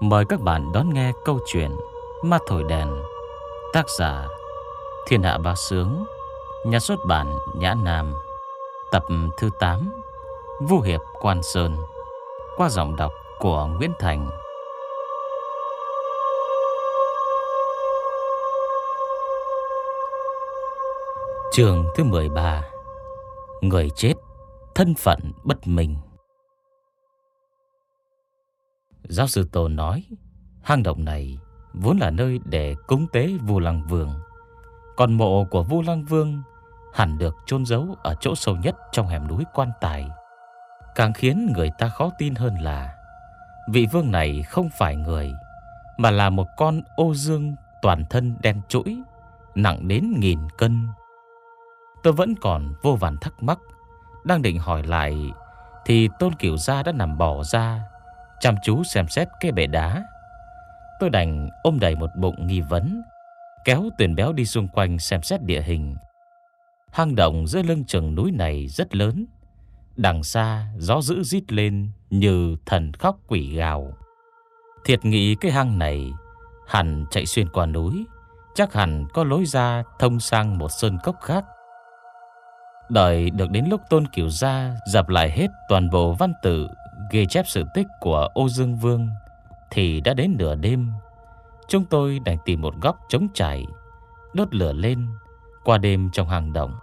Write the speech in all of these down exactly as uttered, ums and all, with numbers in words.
Mời các bạn đón nghe câu chuyện Ma Thổi Đèn. Tác giả Thiên Hạ Bá Sướng, nhà xuất bản Nhã Nam. Tập thứ tám, Vu Hiệp Quan Sơn, qua giọng đọc của Nguyễn Thành. Chương thứ mười ba, Người chết, thân phận bất minh. Giáo sư Tôn nói, hang động này vốn là nơi để cúng tế Vu Lăng Vương. Còn mộ của Vu Lăng Vương hẳn được chôn giấu ở chỗ sâu nhất trong hẻm núi Quan Tài. Càng khiến người ta khó tin hơn là vị vương này không phải người, mà là một con ô dương toàn thân đen trũi, nặng đến nghìn cân. Tôi vẫn còn vô vàn thắc mắc, đang định hỏi lại thì Tôn Cửu Gia đã nằm bò ra, chăm chú xem xét cái bể đá. Tôi đành ôm đầy một bụng nghi vấn, kéo Tuyền Béo đi xung quanh xem xét địa hình. Hang động dưới lưng chừng núi này rất lớn. Đằng xa gió dữ rít lên như thần khóc quỷ gào. Thiệt nghĩ cái hang này hẳn chạy xuyên qua núi, chắc hẳn có lối ra thông sang một sơn cốc khác. Đợi được đến lúc Tôn Cửu Gia dập lại hết toàn bộ văn tự ghi chép sự tích của Ô Dương Vương thì đã đến nửa đêm. Chúng tôi đành tìm một góc trống trải, đốt lửa lên qua đêm trong hang động.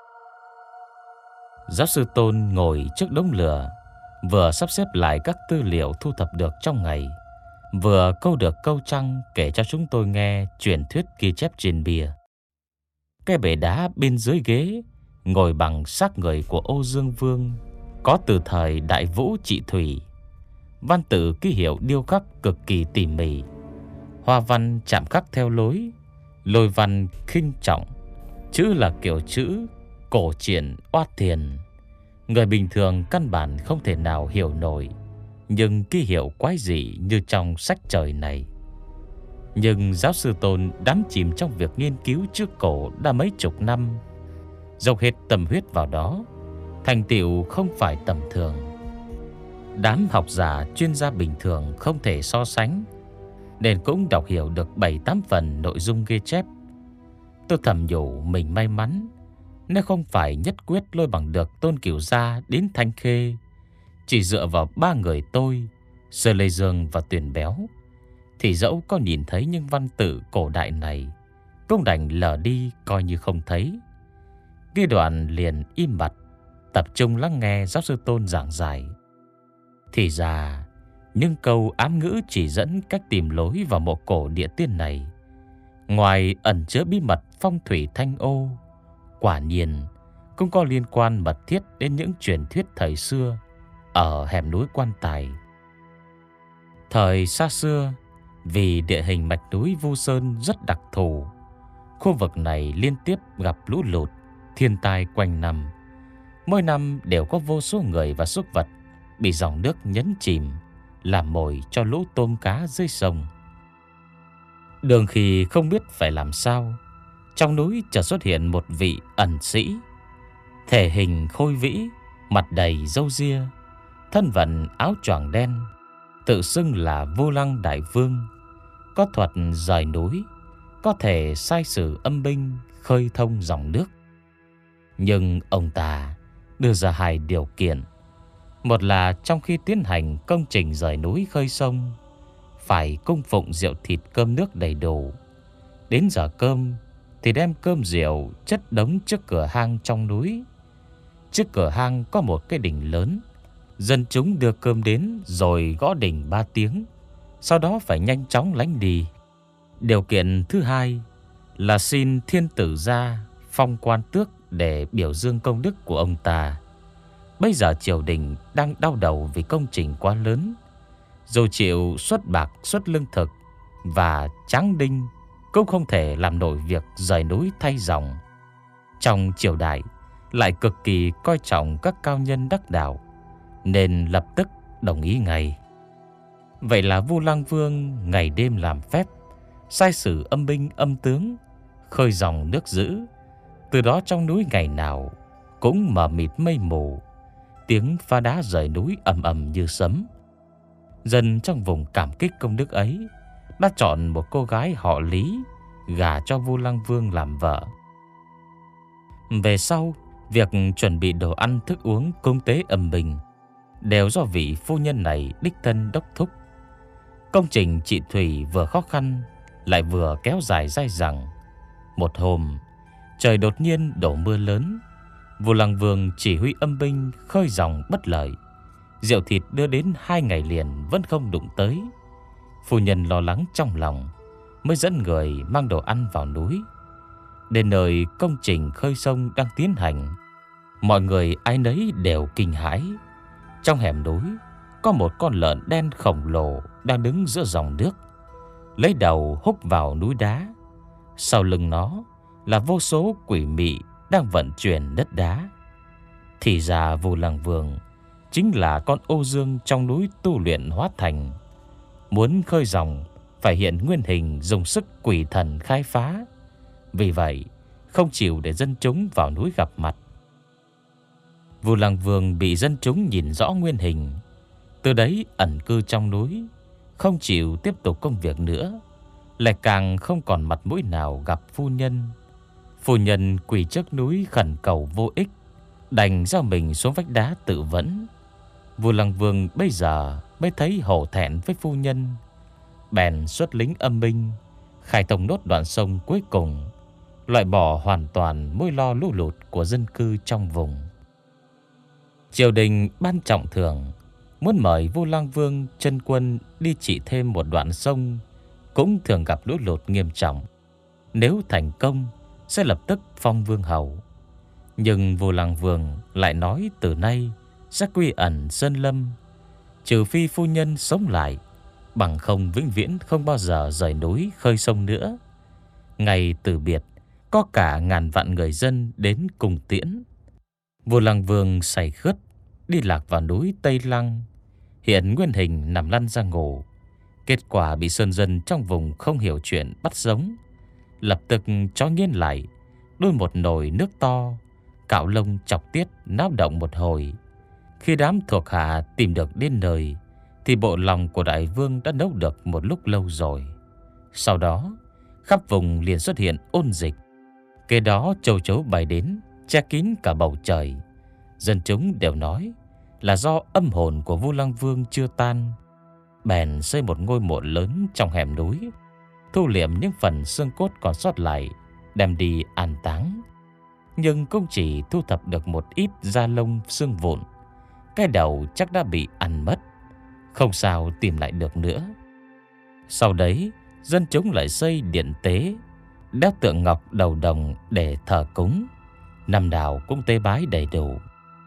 Giáo sư Tôn ngồi trước đống lửa, vừa sắp xếp lại các tư liệu thu thập được trong ngày, vừa câu được câu trăng kể cho chúng tôi nghe truyền thuyết ghi chép trên bia. Cái bể đá bên dưới ghế ngồi bằng xác người của Ô Dương Vương có từ thời Đại Vũ trị thủy. Văn tự ký hiệu điêu khắc cực kỳ tỉ mỉ, hoa văn chạm khắc theo lối lôi văn khinh trọng, chữ là kiểu chữ cổ triển oát thiền, người bình thường căn bản không thể nào hiểu nổi, nhưng ký hiệu quái dị như trong sách trời này. Nhưng giáo sư Tôn đắm chìm trong việc nghiên cứu chữ cổ đã mấy chục năm, dốc hết tâm huyết vào đó, thành tựu không phải tầm thường. Đám học giả chuyên gia bình thường không thể so sánh, nên cũng đọc hiểu được bảy tám phần nội dung ghi chép. Tôi thầm nhủ mình may mắn, nếu không phải nhất quyết lôi bằng được Tôn Cửu Gia đến Thanh Khê, chỉ dựa vào ba người tôi, Sơ Lê Dương và Tuyền Béo, thì dẫu có nhìn thấy những văn tự cổ đại này cũng đành lờ đi coi như không thấy. Ghi đoạn liền im bặt, tập trung lắng nghe giáo sư Tôn giảng giải. Thì ra những câu ám ngữ chỉ dẫn cách tìm lối vào mộ cổ địa tiên này, ngoài ẩn chứa bí mật phong thủy Thanh Ô, quả nhiên cũng có liên quan mật thiết đến những truyền thuyết thời xưa ở hẻm núi Quan Tài. Thời xa xưa, vì địa hình mạch núi Vu Sơn rất đặc thù, khu vực này liên tiếp gặp lũ lụt, thiên tai quanh năm. Mỗi năm đều có vô số người và súc vật bị dòng nước nhấn chìm, làm mồi cho lũ tôm cá dưới sông. Đường khi không biết phải làm sao, trong núi chợt xuất hiện một vị ẩn sĩ, thể hình khôi vĩ, mặt đầy râu ria, thân vận áo choàng đen, tự xưng là Vu Lăng Đại Vương, có thuật rời núi, có thể sai sử âm binh, khơi thông dòng nước. Nhưng ông ta đưa ra hai điều kiện. Một là trong khi tiến hành công trình rời núi khơi sông, phải cung phụng rượu thịt cơm nước đầy đủ. Đến giờ cơm thì đem cơm rượu chất đống trước cửa hang trong núi. Trước cửa hang có một cái đỉnh lớn, dân chúng đưa cơm đến rồi gõ đỉnh ba tiếng, sau đó phải nhanh chóng lánh đi. Điều kiện thứ hai là xin thiên tử gia phong quan tước để biểu dương công đức của ông ta. Bây giờ triều đình đang đau đầu vì công trình quá lớn, dù chịu xuất bạc xuất lương thực và tráng đinh cũng không thể làm nổi việc rời núi thay dòng. Trong triều đại lại cực kỳ coi trọng các cao nhân đắc đạo, nên lập tức đồng ý ngay. Vậy là Vu Lăng Vương ngày đêm làm phép, sai sử âm binh âm tướng, khơi dòng nước dữ. Từ đó trong núi ngày nào cũng mờ mịt mây mù, tiếng phá đá rời núi ầm ầm như sấm. Dân trong vùng cảm kích công đức ấy, đã chọn một cô gái họ Lý gả cho Vu Lăng Vương làm vợ. Về sau, việc chuẩn bị đồ ăn thức uống cúng tế âm bình đều do vị phu nhân này đích thân đốc thúc. Công trình trị thủy vừa khó khăn lại vừa kéo dài dai dẳng. Một hôm, trời đột nhiên đổ mưa lớn. Vu Lăng Vương chỉ huy âm binh khơi dòng bất lợi. Rượu thịt đưa đến hai ngày liền vẫn không đụng tới. Phu nhân lo lắng trong lòng, mới dẫn người mang đồ ăn vào núi. Đến nơi công trình khơi sông đang tiến hành, mọi người ai nấy đều kinh hãi. Trong hẻm núi có một con lợn đen khổng lồ đang đứng giữa dòng nước, lấy đầu húc vào núi đá. Sau lưng nó là vô số quỷ mị đang vận chuyển đất đá. Thì ra Vu Lăng Vương chính là con ô dương trong núi tu luyện hóa thành. Muốn khơi dòng phải hiện nguyên hình dùng sức quỷ thần khai phá. Vì vậy không chịu để dân chúng vào núi gặp mặt. Vu Lăng Vương bị dân chúng nhìn rõ nguyên hình, từ đấy ẩn cư trong núi, không chịu tiếp tục công việc nữa, lại càng không còn mặt mũi nào gặp phu nhân. Phu nhân quỳ trước núi khẩn cầu vô ích, đành giao mình xuống vách đá tự vẫn. Vu Lăng Vương bây giờ mới thấy hổ thẹn với phu nhân, bèn xuất lính âm binh khai thông nốt đoạn sông cuối cùng, loại bỏ hoàn toàn mối lo lũ lụt của dân cư trong vùng. Triều đình ban trọng thưởng, muốn mời Vu Lăng Vương chân quân đi trị thêm một đoạn sông cũng thường gặp lũ lụt nghiêm trọng. Nếu thành công sẽ lập tức phong vương hầu. Nhưng Vu Lăng Vương lại nói từ nay sẽ quy ẩn sơn lâm, trừ phi phu nhân sống lại, bằng không vĩnh viễn không bao giờ rời núi khơi sông nữa. Ngày từ biệt, có cả ngàn vạn người dân đến cùng tiễn. Vu Lăng Vương say khướt đi lạc vào núi Tây Lăng, hiện nguyên hình nằm lăn ra ngủ. Kết quả bị sơn dân trong vùng không hiểu chuyện bắt sống, lập tức cho nghiến lại, đun một nồi nước to, cạo lông chọc tiết náo động một hồi. Khi đám thuộc hạ tìm được đến nơi, thì bộ lòng của đại vương đã nấu được một lúc lâu rồi. Sau đó khắp vùng liền xuất hiện ôn dịch. Kế đó châu chấu bay đến, che kín cả bầu trời. Dân chúng đều nói là do âm hồn của Vu Lăng Vương chưa tan, bèn xây một ngôi mộ lớn trong hẻm núi, thu liệm những phần xương cốt còn sót lại, đem đi an táng. Nhưng cũng chỉ thu thập được một ít da lông xương vụn. Cái đầu chắc đã bị ăn mất, không sao tìm lại được nữa. Sau đấy dân chúng lại xây điện tế, đắp tượng ngọc đầu đồng để thờ cúng, năm nào cũng tế bái đầy đủ.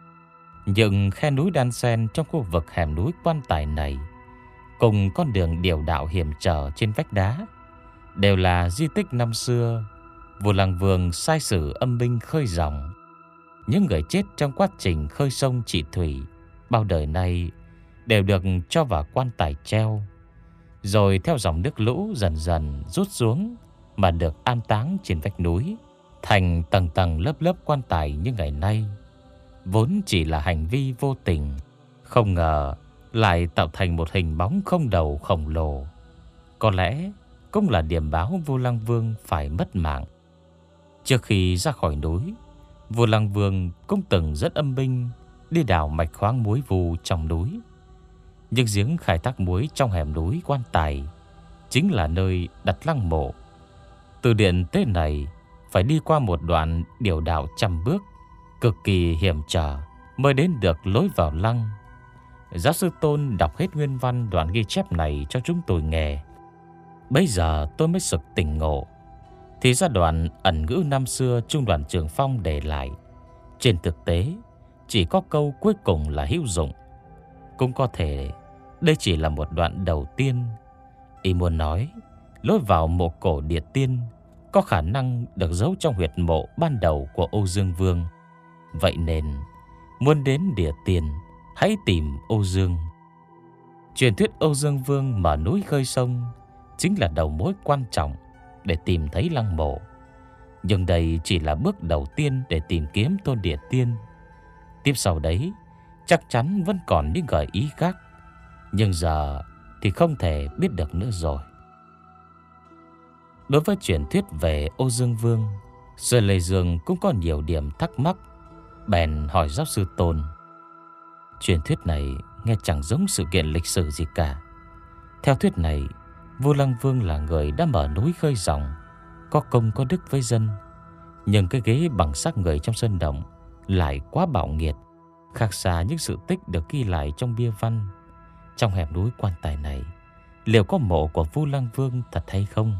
Nhưng khe núi đan xen trong khu vực hẻm núi quan tài này, cùng con đường điểu đạo hiểm trở trên vách đá, đều là di tích năm xưa Vu Lăng Vương sai sử âm binh khơi dòng. Những người chết trong quá trình khơi sông trị thủy bao đời nay đều được cho vào quan tài treo, rồi theo dòng nước lũ dần dần rút xuống mà được an táng trên vách núi, thành tầng tầng lớp lớp quan tài như ngày nay. Vốn chỉ là hành vi vô tình, không ngờ lại tạo thành một hình bóng không đầu khổng lồ. Có lẽ cũng là điểm báo Vu Lăng Vương phải mất mạng. Trước khi ra khỏi núi, Vu Lăng Vương cũng từng dẫn âm binh đi đào mạch khoáng muối vù trong núi. Nhưng giếng khai thác muối trong hẻm núi quan tài chính là nơi đặt lăng mộ. Từ điện tế này phải đi qua một đoạn điểu đạo trăm bước, cực kỳ hiểm trở mới đến được lối vào lăng. Giáo sư Tôn đọc hết nguyên văn đoạn ghi chép này cho chúng tôi nghe. Bây giờ tôi mới sực tỉnh ngộ. Thì ra đoạn ẩn ngữ năm xưa Trung đoàn Trường Phong để lại, trên thực tế chỉ có câu cuối cùng là hữu dụng. Cũng có thể đây chỉ là một đoạn đầu tiên. Ý muốn nói lối vào mộ cổ Địa Tiên có khả năng được giấu trong huyệt mộ ban đầu của Âu Dương Vương. Vậy nên muốn đến Địa Tiên, hãy tìm Âu Dương. Truyền thuyết Âu Dương Vương mở núi khơi sông chính là đầu mối quan trọng để tìm thấy lăng mộ. Nhưng đây chỉ là bước đầu tiên để tìm kiếm thôn Địa Tiên. Tiếp sau đấy chắc chắn vẫn còn những gợi ý khác. Nhưng giờ thì không thể biết được nữa rồi. Đối với truyền thuyết về Ô Dương Vương, Sư Lê Dương cũng có nhiều điểm thắc mắc. Bèn hỏi giáo sư Tôn: Truyền thuyết này nghe chẳng giống sự kiện lịch sử gì cả. Theo thuyết này, vua Lăng Vương là người đã mở núi khơi dòng, có công có đức với dân. Nhưng cái ghế bằng xác người trong sơn động lại quá bạo nghiệt, khác xa những sự tích được ghi lại trong bia văn. Trong hẻm núi quan tài này, liệu có mộ của vua Lăng Vương thật hay không?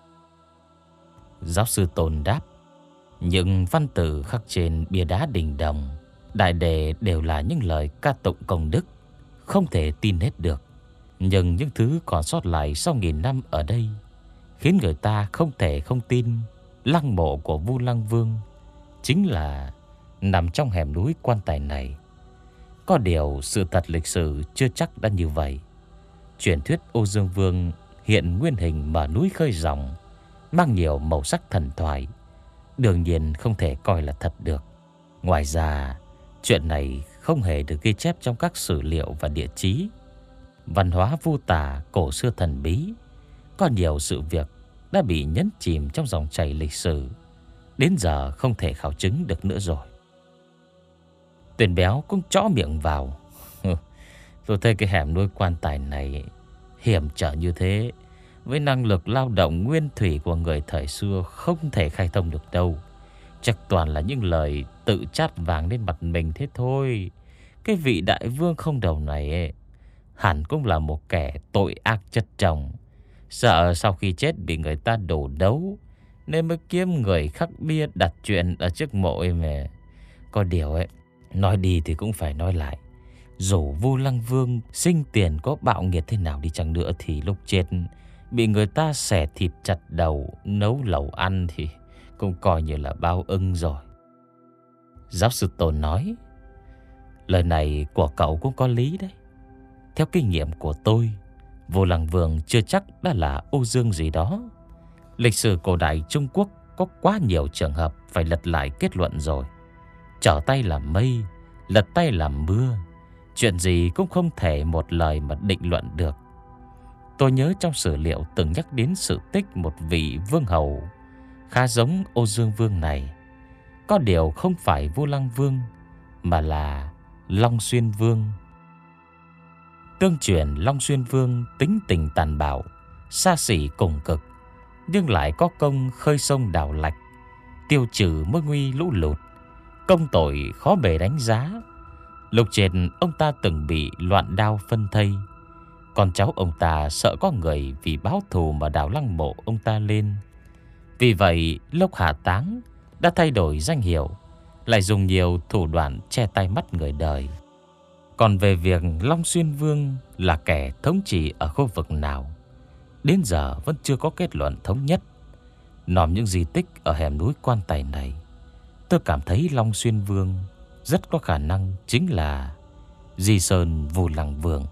Giáo sư Tôn đáp: Những văn tự khắc trên bia đá đình đồng, đại đề đều là những lời ca tụng công đức, không thể tin hết được. Nhưng những thứ còn sót lại sau nghìn năm ở đây khiến người ta không thể không tin lăng mộ của vua Lăng Vương chính là nằm trong hẻm núi quan tài này. Có điều sự thật lịch sử chưa chắc đã như vậy. Truyền thuyết Ô Dương Vương hiện nguyên hình mở núi khơi dòng, mang nhiều màu sắc thần thoại, đương nhiên không thể coi là thật được. Ngoài ra, chuyện này không hề được ghi chép trong các sử liệu và địa chí. Văn hóa vu tả cổ xưa thần bí, có nhiều sự việc đã bị nhấn chìm trong dòng chảy lịch sử, đến giờ không thể khảo chứng được nữa rồi. Tuyền Béo cũng chõ miệng vào: Tôi thấy cái hẻm nuôi quan tài này hiểm trở như thế, với năng lực lao động nguyên thủy của người thời xưa không thể khai thông được đâu. Chắc toàn là những lời tự chát vàng lên mặt mình thế thôi. Cái vị đại vương không đầu này ấy, hẳn cũng là một kẻ tội ác chất chồng, sợ sau khi chết bị người ta đổ đấu, nên mới kiếm người khắc bia đặt chuyện ở trước mộ ấy mà. Có điều ấy, nói đi thì cũng phải nói lại, dù vua Lăng Vương sinh tiền có bạo nghiệt thế nào đi chăng nữa thì lúc chết bị người ta xẻ thịt chặt đầu nấu lẩu ăn thì cũng coi như là báo ưng rồi. Giáo sư Tôn nói: Lời này của cậu cũng có lý đấy. Theo kinh nghiệm của tôi, vua Lăng Vương chưa chắc đã là Ô Dương gì đó. Lịch sử cổ đại Trung Quốc có quá nhiều trường hợp phải lật lại kết luận rồi. Trở tay làm mây, lật tay làm mưa, chuyện gì cũng không thể một lời mà định luận được. Tôi nhớ trong sử liệu từng nhắc đến sự tích một vị vương hầu khá giống Ô Dương Vương này. Có điều không phải vua Lăng Vương, mà là Long Xuyên Vương. Tương truyền Long Xuyên Vương tính tình tàn bạo, xa xỉ cùng cực, nhưng lại có công khơi sông đào lạch, tiêu trừ mối nguy lũ lụt, công tội khó bề đánh giá. Lúc trên ông ta từng bị loạn đao phân thây. Con cháu ông ta sợ có người vì báo thù mà đào lăng mộ ông ta lên. Vì vậy lúc hạ táng đã thay đổi danh hiệu, lại dùng nhiều thủ đoạn che tay mắt người đời. Còn về việc Long Xuyên Vương là kẻ thống trị ở khu vực nào, đến giờ vẫn chưa có kết luận thống nhất. Nòm những di tích ở hẻm núi quan tài này, tôi cảm thấy Long Xuyên Vương rất có khả năng chính là Di Sơn Vù Lăng Vương.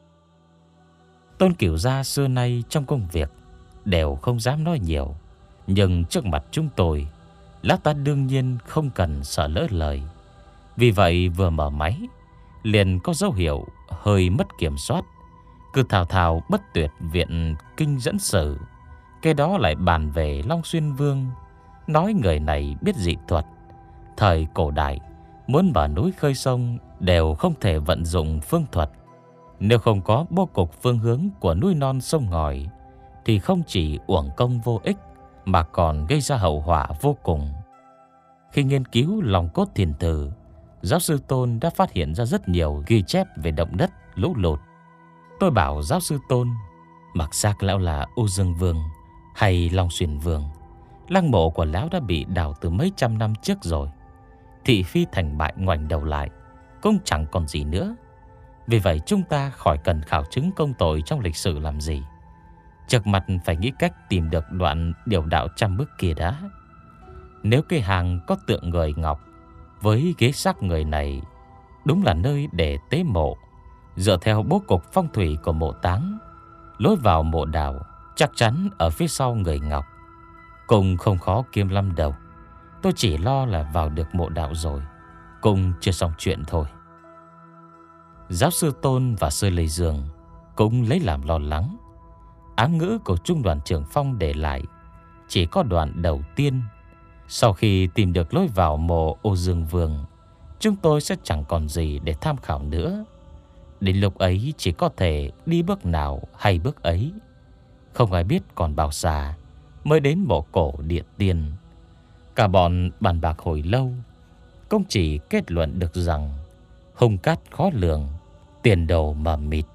Tôn Cửu Gia xưa nay trong công việc đều không dám nói nhiều, nhưng trước mặt chúng tôi, lão ta đương nhiên không cần sợ lỡ lời. Vì vậy vừa mở máy, liền có dấu hiệu hơi mất kiểm soát, cứ thào thào bất tuyệt viện kinh dẫn sử. Cái đó lại bàn về Long Xuyên Vương, nói người này biết dị thuật. Thời cổ đại, muốn mở núi khơi sông đều không thể vận dụng phương thuật. Nếu không có bố cục phương hướng của núi non sông ngòi, thì không chỉ uổng công vô ích, mà còn gây ra hậu họa vô cùng. Khi nghiên cứu lòng cốt thiền tử, giáo sư Tôn đã phát hiện ra rất nhiều ghi chép về động đất, lũ lụt. Tôi bảo giáo sư Tôn, mặc xác lão là Ô Dương Vương hay Long Xuyên Vương, lăng mộ của lão đã bị đào từ mấy trăm năm trước rồi. Thị phi thành bại ngoảnh đầu lại, cũng chẳng còn gì nữa. Vì vậy chúng ta khỏi cần khảo chứng công tội trong lịch sử làm gì. Trước mặt phải nghĩ cách tìm được đoạn điều đạo trăm bước kia đã. Nếu cái hàng có tượng người ngọc với ghế xác người này đúng là nơi để tế mộ, dựa theo bố cục phong thủy của mộ táng, lối vào mộ đào chắc chắn ở phía sau người ngọc, cũng không khó kiếm lắm đâu. Tôi chỉ lo là vào được mộ đạo rồi, cũng chưa xong chuyện thôi. Giáo sư Tôn và Sư Lê Dương cũng lấy làm lo lắng. Ám ngữ của Trung đoàn trưởng Phong để lại chỉ có đoạn đầu tiên. Sau khi tìm được lối vào mộ Ô Dương Vương, chúng tôi sẽ chẳng còn gì để tham khảo nữa. Đến lúc ấy chỉ có thể đi bước nào hay bước ấy. Không ai biết còn bao xa mới đến mộ cổ Điện Tiên. Cả bọn bàn bạc hồi lâu, cũng chỉ kết luận được rằng hung cát khó lường, tiền đồ mờ mịt.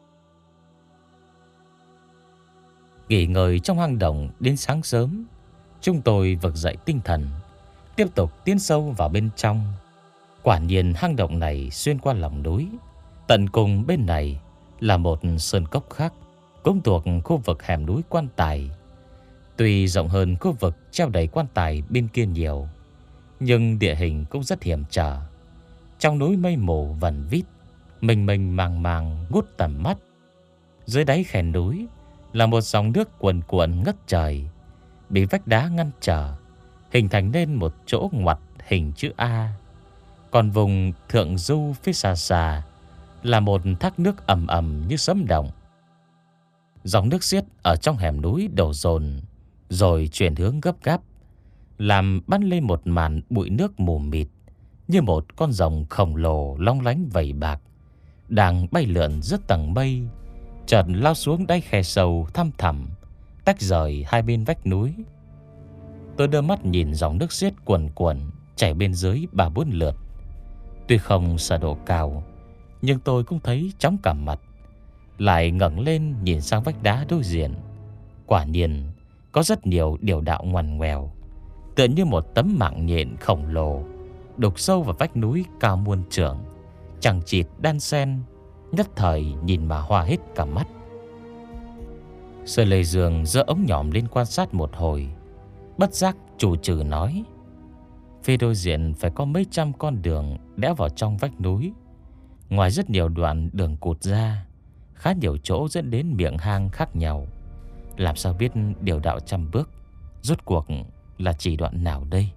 Nghỉ ngơi trong hang động đến sáng sớm, chúng tôi vực dậy tinh thần, tiếp tục tiến sâu vào bên trong. Quả nhiên hang động này xuyên qua lòng núi. Tận cùng bên này là một sơn cốc khác, cũng thuộc khu vực hẻm núi Quan Tài. Tuy rộng hơn khu vực treo đầy quan tài bên kia nhiều, nhưng địa hình cũng rất hiểm trở. Trong núi mây mù vần vít, mênh mênh màng màng ngút tầm mắt. Dưới đáy khe núi là một dòng nước cuồn cuộn ngất trời, bị vách đá ngăn trở, hình thành nên một chỗ ngoặt hình chữ A. Còn vùng thượng du phía xa xa là một thác nước ầm ầm như sấm động. Dòng nước xiết ở trong hẻm núi đổ dồn, rồi chuyển hướng gấp gáp, làm bắn lên một màn bụi nước mù mịt, như một con rồng khổng lồ long lánh vảy bạc đang bay lượn rất tầng mây, chợt lao xuống đáy khe sâu thăm thẳm, tách rời hai bên vách núi. Tôi đưa mắt nhìn dòng nước xiết cuồn cuộn chảy bên dưới ba bốn lượt. Tuy không sợ độ cao, nhưng tôi cũng thấy chóng cả mặt. Lại ngẩng lên nhìn sang vách đá đối diện. Quả nhiên có rất nhiều điều đạo ngoằn ngoèo, tựa như một tấm mạng nhện khổng lồ đục sâu vào vách núi cao muôn trượng, chằng chịt đan xen, nhất thời nhìn mà hoa hết cả mắt. Sở Lê Dương giơ ống nhòm lên quan sát một hồi, bất giác chủ trừ nói: phía đối diện phải có mấy trăm con đường đẽo vào trong vách núi. Ngoài rất nhiều đoạn đường cụt ra, khá nhiều chỗ dẫn đến miệng hang khác nhau. Làm sao biết điều đạo trăm bước rốt cuộc là chỉ đoạn nào đây?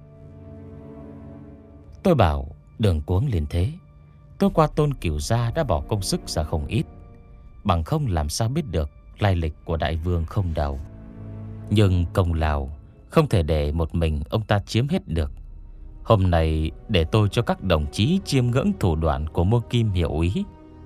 Tôi bảo đường cuống liền thế. Tôi qua Tôn Cửu gia đã bỏ công sức ra không ít, bằng không làm sao biết được lai lịch của đại vương không đầu. Nhưng công lao không thể để một mình ông ta chiếm hết được. Hôm nay để tôi cho các đồng chí chiêm ngưỡng thủ đoạn của Mô Kim hiểu ý.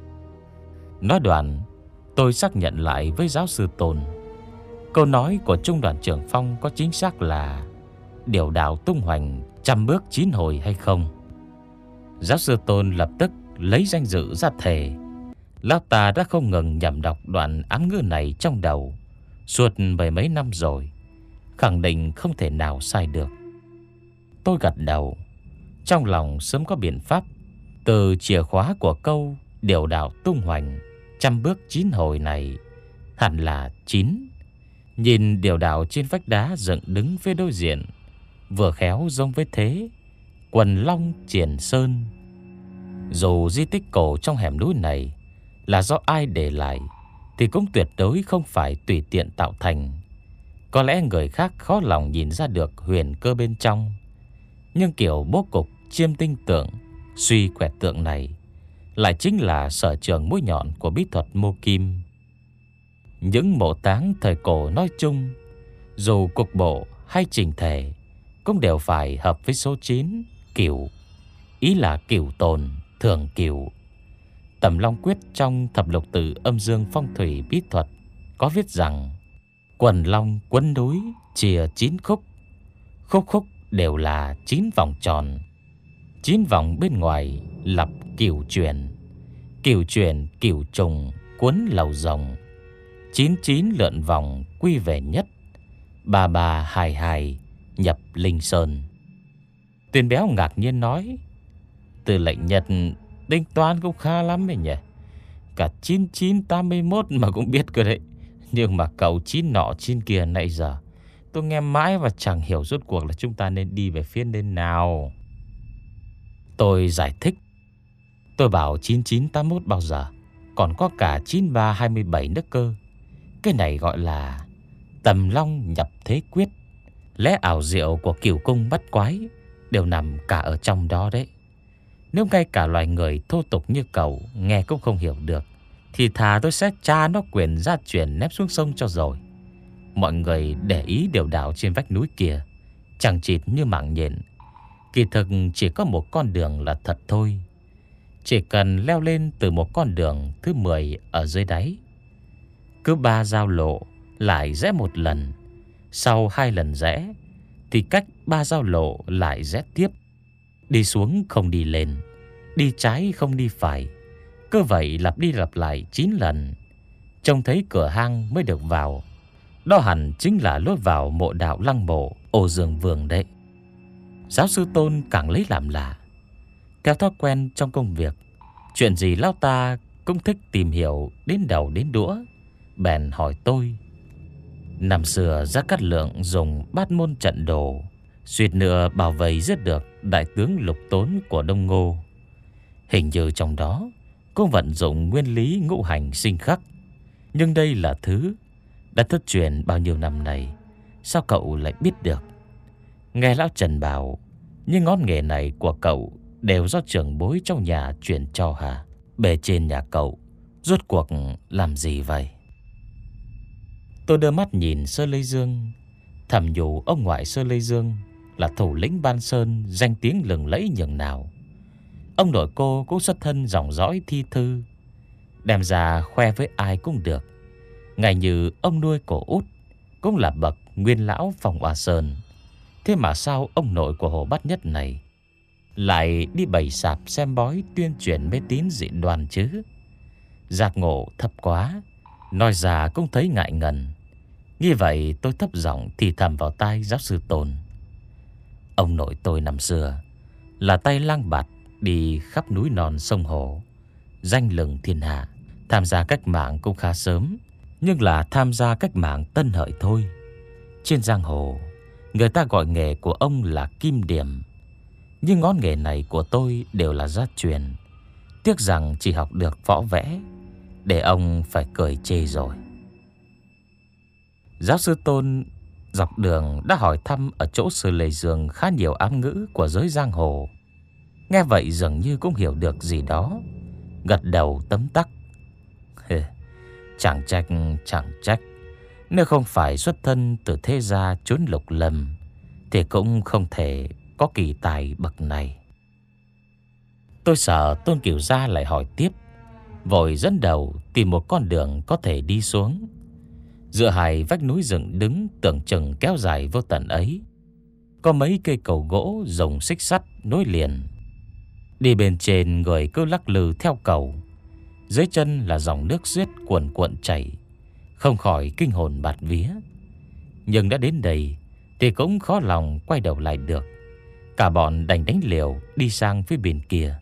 Nói đoạn, tôi xác nhận lại với giáo sư Tôn. Câu nói của Trung đoàn trưởng Phong có chính xác là điều đạo tung hoành trăm bước chín hồi hay không? Giáo sư Tôn lập tức lấy danh dự ra thề. Lão ta đã không ngừng nhẩm đọc đoạn ám ngữ này trong đầu suốt mười mấy năm rồi, khẳng định không thể nào sai được. Tôi gật đầu, trong lòng sớm có biện pháp. Từ chìa khóa của câu điều đạo tung hoành trăm bước chín hồi này hẳn là chín. Nhìn điều đạo trên vách đá dựng đứng phía đối diện, vừa khéo giống với thế Quần Long Triển Sơn. Dù di tích cổ trong hẻm núi này là do ai để lại, thì cũng tuyệt đối không phải tùy tiện tạo thành. Có lẽ người khác khó lòng nhìn ra được huyền cơ bên trong, nhưng kiểu bố cục chiêm tinh tượng, suy quẹt tượng này lại chính là sở trường mũi nhọn của bí thuật Mô Kim. Những mộ táng thời cổ nói chung, dù cục bộ hay chỉnh thể, cũng đều phải hợp với số chín, cửu. Ý là cửu tồn, thường cửu. Tầm Long Quyết trong Thập Lục Tự Âm Dương Phong Thủy bí thuật có viết rằng quần long quấn núi chia chín khúc, khúc khúc đều là chín vòng tròn. Chín vòng bên ngoài lập cửu chuyển, cửu chuyển cửu trùng cuốn lầu rồng. Chín chín lượn vòng quy về nhất, ba ba hài hài nhập linh sơn. Tuyên Béo ngạc nhiên nói: Tư lệnh Nhật tính toán cũng khá lắm ấy nhỉ. Cả chín chín tám mươi mốt mà cũng biết cơ đấy. Nhưng mà cậu chín nọ chín kia nãy giờ tôi nghe mãi và chẳng hiểu rốt cuộc là chúng ta nên đi về phía bên nào. Tôi giải thích. Tôi bảo chín chín tám mốt bao giờ, còn có cả chín ba hai mươi bảy nữa cơ. Cái này gọi là Tầm Long nhập thế quyết. Lẽ ảo diệu của cửu cung bắt quái đều nằm cả ở trong đó đấy. Nếu ngay cả loài người thô tục như cậu nghe cũng không hiểu được, thì thà tôi sẽ tra nó quyền gia truyền ném xuống sông cho rồi. Mọi người để ý điều đảo trên vách núi kia, chẳng chịt như mạng nhện. Kỳ thực chỉ có một con đường là thật thôi. Chỉ cần leo lên từ một con đường thứ mười ở dưới đáy, cứ ba giao lộ lại rẽ một lần. Sau hai lần rẽ thì cách ba giao lộ lại rẽ tiếp. Đi xuống không đi lên, đi trái không đi phải. Cứ vậy lặp đi lặp lại chín lần. Trông thấy cửa hang mới được vào. Đó hẳn chính là lối vào mộ đạo Lăng Mộ Ô Dương Vương đấy. Giáo sư Tôn càng lấy làm lạ. Theo thói quen trong công việc, chuyện gì lão ta cũng thích tìm hiểu đến đầu đến đũa. Bèn hỏi tôi. Năm xưa Gia Cát Lượng dùng bát môn trận đồ, suýt nữa bảo vệ giết được đại tướng Lục Tốn của Đông Ngô. Hình như trong đó cũng vận dụng nguyên lý ngũ hành sinh khắc. Nhưng đây là thứ đã thất truyền bao nhiêu năm nay, sao cậu lại biết được? Nghe lão Trần bảo, những ngón nghề này của cậu đều do trưởng bối trong nhà truyền cho hả? Bề trên nhà cậu rốt cuộc làm gì vậy? Tôi đưa mắt nhìn Sơ Lê Dương, thầm nhủ ông ngoại Sơ Lê Dương là thủ lĩnh Ban Sơn danh tiếng lừng lẫy nhường nào. Ông nội cô cũng xuất thân dòng dõi thi thư, đem ra khoe với ai cũng được. Ngay như ông nuôi của út cũng là bậc nguyên lão Phong Hoa Sơn. Thế mà sao ông nội của Hồ Bát Nhất này lại đi bày sạp xem bói tuyên truyền mê tín dị đoan chứ? Giác ngộ thấp quá, nói ra cũng thấy ngại ngần. Như vậy tôi thấp giọng thì thầm vào tai giáo sư Tôn. Ông nội tôi năm xưa là tay lang bạt đi khắp núi non sông hồ, danh lừng thiên hạ. Tham gia cách mạng cũng khá sớm, nhưng là tham gia cách mạng tân hợi thôi. Trên giang hồ, người ta gọi nghề của ông là kim điểm. Nhưng ngón nghề này của tôi đều là gia truyền. Tiếc rằng chỉ học được võ vẽ, để ông phải cười chê rồi. Giáo sư Tôn dọc đường đã hỏi thăm ở chỗ Sư Lê Dương khá nhiều ám ngữ của giới giang hồ. Nghe vậy dường như cũng hiểu được gì đó, gật đầu tấm tắc. Chẳng trách, chẳng trách. Nếu không phải xuất thân từ thế gia chốn lục lâm thì cũng không thể có kỳ tài bậc này. Tôi sợ Tôn Cửu Gia lại hỏi tiếp, vội dẫn đầu tìm một con đường có thể đi xuống. Giữa hai vách núi dựng đứng tưởng chừng kéo dài vô tận ấy, có mấy cây cầu gỗ dùng xích sắt nối liền. Đi bên trên người cứ lắc lư theo cầu, dưới chân là dòng nước xiết cuồn cuộn chảy, không khỏi kinh hồn bạt vía. Nhưng đã đến đây thì cũng khó lòng quay đầu lại được. Cả bọn đành đánh liều đi sang phía bên kia.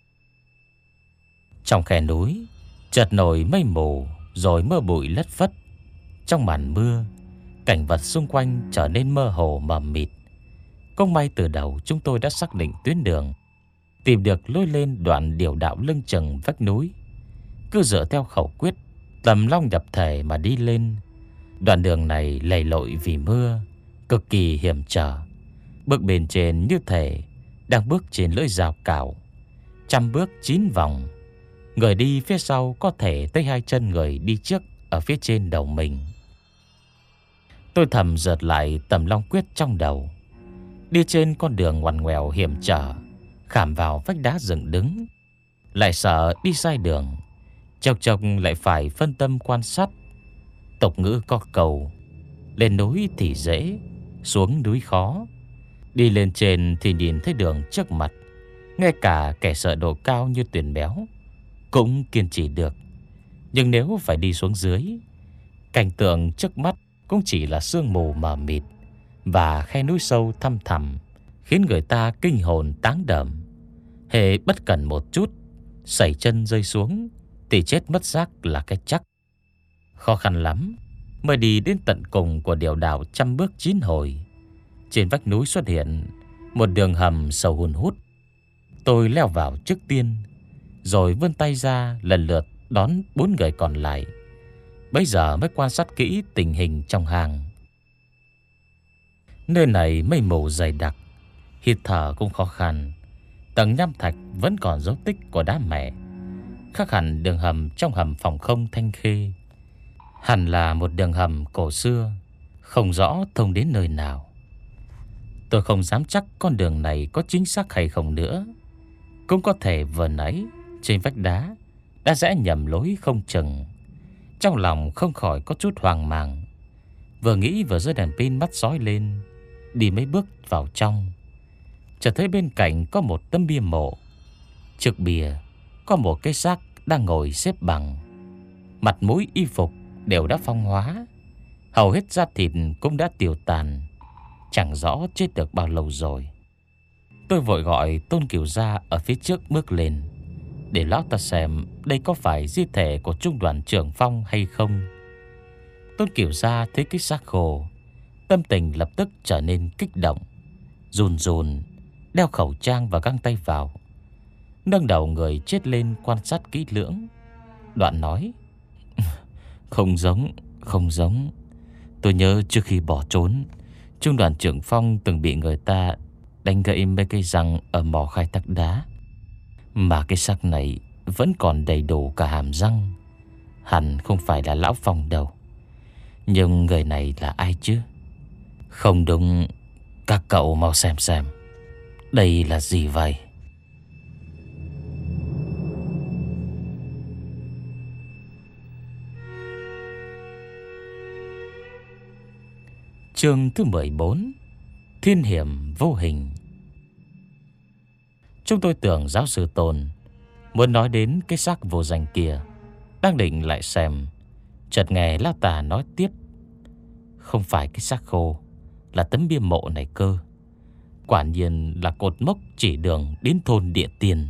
Trong khe núi chợt nổi mây mù, rồi mưa bụi lất phất. Trong màn mưa, cảnh vật xung quanh trở nên mơ hồ mờ mịt. Cũng may từ đầu chúng tôi đã xác định tuyến đường, tìm được lối lên đoạn điều đạo lưng chừng vách núi. Cứ dựa theo khẩu quyết tầm long nhập thể mà đi lên. Đoạn đường này lầy lội vì mưa, cực kỳ hiểm trở. Bước bên trên như thể đang bước trên lưỡi rào cào, trăm bước chín vòng. Người đi phía sau có thể tới hai chân người đi trước ở phía trên đầu mình. Tôi thầm dợt lại tầm long quyết trong đầu. Đi trên con đường ngoằn ngoèo hiểm trở, khảm vào vách đá dựng đứng, lại sợ đi sai đường, chọc chọc lại phải phân tâm quan sát. Tục ngữ có cầu, lên núi thì dễ, xuống núi khó. Đi lên trên thì nhìn thấy đường trước mặt, ngay cả kẻ sợ độ cao như Tuyền Béo cũng kiên trì được. Nhưng nếu phải đi xuống dưới, cảnh tượng trước mắt cũng chỉ là sương mù mờ mịt và khe núi sâu thăm thẳm, khiến người ta kinh hồn táng đờm. Hễ bất cẩn một chút, sẩy chân rơi xuống thì chết mất xác là cái chắc. Khó khăn lắm mới đi đến tận cùng của điều đạo trăm bước chín hồi. Trên vách núi xuất hiện một đường hầm sâu hun hút. Tôi leo vào trước tiên, rồi vươn tay ra lần lượt đón bốn người còn lại. Bây giờ mới quan sát kỹ tình hình trong hang. Nơi này mây mù dày đặc, hít thở cũng khó khăn. Tầng nham thạch vẫn còn dấu tích của đá mẹ. khác hẳn đường hầm trong hầm phòng không Thanh Khê. Hẳn là một đường hầm cổ xưa, không rõ thông đến nơi nào. Tôi không dám chắc con đường này có chính xác hay không nữa. Cũng có thể vừa nãy trên vách đá đã rẽ nhầm lối không chừng. Trong lòng không khỏi có chút hoang mang. Vừa nghĩ vừa giơ đèn pin mắt sói lên, đi mấy bước vào trong, chợt thấy bên cạnh có một tấm bia mộ. Trước bia có một cái xác đang ngồi xếp bằng. Mặt mũi y phục đều đã phong hóa, hầu hết da thịt cũng đã tiêu tàn, chẳng rõ chết được bao lâu rồi. Tôi vội gọi Tôn Kiều Gia ở phía trước bước lên, để lão ta xem đây có phải di thể của trung đoàn trưởng Phong hay không. Tôn Kiều Gia thấy cái xác khô, tâm tình lập tức trở nên kích động, run run đeo khẩu trang và găng tay vào, nâng đầu người chết lên quan sát kỹ lưỡng. Đoạn nói: Không giống, không giống. Tôi nhớ trước khi bỏ trốn, trung đoàn trưởng Phong từng bị người ta đánh gãy mấy cây răng ở mỏ khai thác đá, mà cái xác này vẫn còn đầy đủ cả hàm răng. Hẳn không phải là lão Phong đâu. Nhưng người này là ai chứ? Không đúng. Các cậu mau xem xem, đây là gì vậy? Chương thứ mười bốn: Thiên hiểm vô hình. Chúng tôi tưởng giáo sư Tôn muốn nói đến cái xác vô danh kia, đang định lại xem, chợt nghe lão ta nói tiếp: Không phải cái xác khô, là tấm bia mộ này cơ. Quả nhiên là cột mốc chỉ đường đến thôn Địa Tiên.